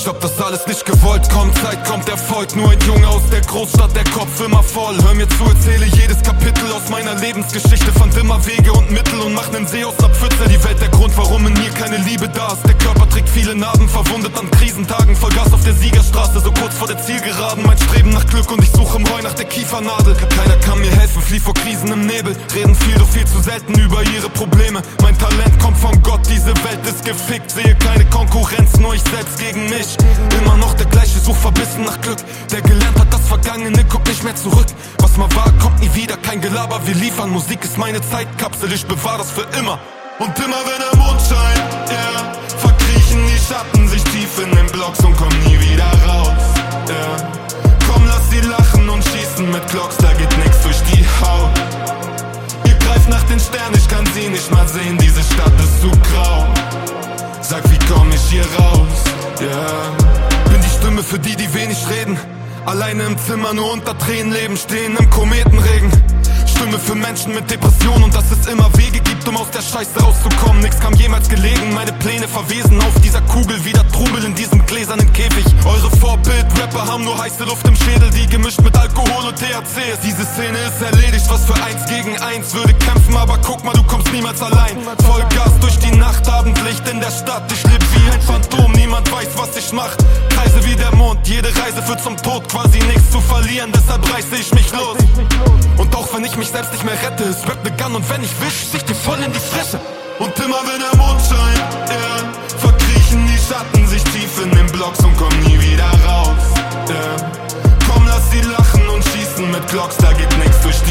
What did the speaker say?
Ich hab das alles nicht gewollt, kommt Zeit, kommt Erfolg. Nur ein Junge aus der Großstadt, der Kopf immer voll. Hör mir zu, erzähle jedes Kapitel aus meiner Lebensgeschichte. Fand immer Wege und Mittel und mach nen See aus ner Pfütze. Die Welt der Grund, warum in mir keine Liebe da ist. Der Körper trägt viele Narben, verwundet an Krisentagen. Vollgas auf der Siegerstraße, so kurz vor der Zielgeraden. Mein Streben nach Glück und ich suche im Heu nach der Kiefernadel. Keiner kann mir helfen, flieh vor Krisen im Nebel. Reden viel, doch viel zu selten über ihre Probleme. Mein Talent kommt von Gott, diese Welt ist gefickt. Sehe keine Konkurrenz, nur ich selbst gegen mich. Immer noch der gleiche, such verbissen nach Glück. Der gelernt hat das Vergangene, guckt nicht mehr zurück. Was mal war, kommt nie wieder, kein Gelaber, wir liefern. Musik ist meine Zeitkapsel, ich bewahr das für immer. Und immer wenn der Mond scheint, yeah, verkriechen die Schatten sich tief in den Blocks und kommen nie wieder raus, yeah. Komm, lass sie lachen und schießen mit Glocks, da geht nix durch die Haut. Ihr greift nach den Sternen, ich kann sie nicht mal sehen, diese Stadt ist zu grau. Sag, wie komm ich hier raus, yeah. Bin die Stimme für die, die wenig reden. Alleine im Zimmer, nur unter Tränen leben, stehen im Kometenregen. Stimme für Menschen mit Depressionen und dass es immer Wege gibt, um aus der Scheiße rauszukommen. Nix kam jemals gelegen, meine Pläne verwesen auf dieser Kugel, wie der Trubel in diesem gläsernen Käfig. Eure Vorbild-Rapper haben nur heiße Luft im Schädel, die gemischt mit Alkohol und THC ist. Diese Szene ist erledigt, was für 1 gegen 1 würde kämpfen, aber guck mal, du kommst niemals allein. Vollgas durch die Nacht, Abendlicht in der Stadt, ich leb wie ein Phantom, niemand weiß, was ich mach. Kreise wie der Mond, jede Reise führt zum Tod, quasi nichts zu verlieren, deshalb reiße ich mich los. Und auch wenn ich mich selbst nicht mehr rette, es Rap begann und wenn ich wisch, ich dir voll in die Fresse. Und immer wenn der Mond scheint, yeah, verkriechen die Schatten sich tief in den Blocks und kommen nie wieder raus, yeah. Komm, lass sie lachen und schießen mit Glocks, da geht nix durch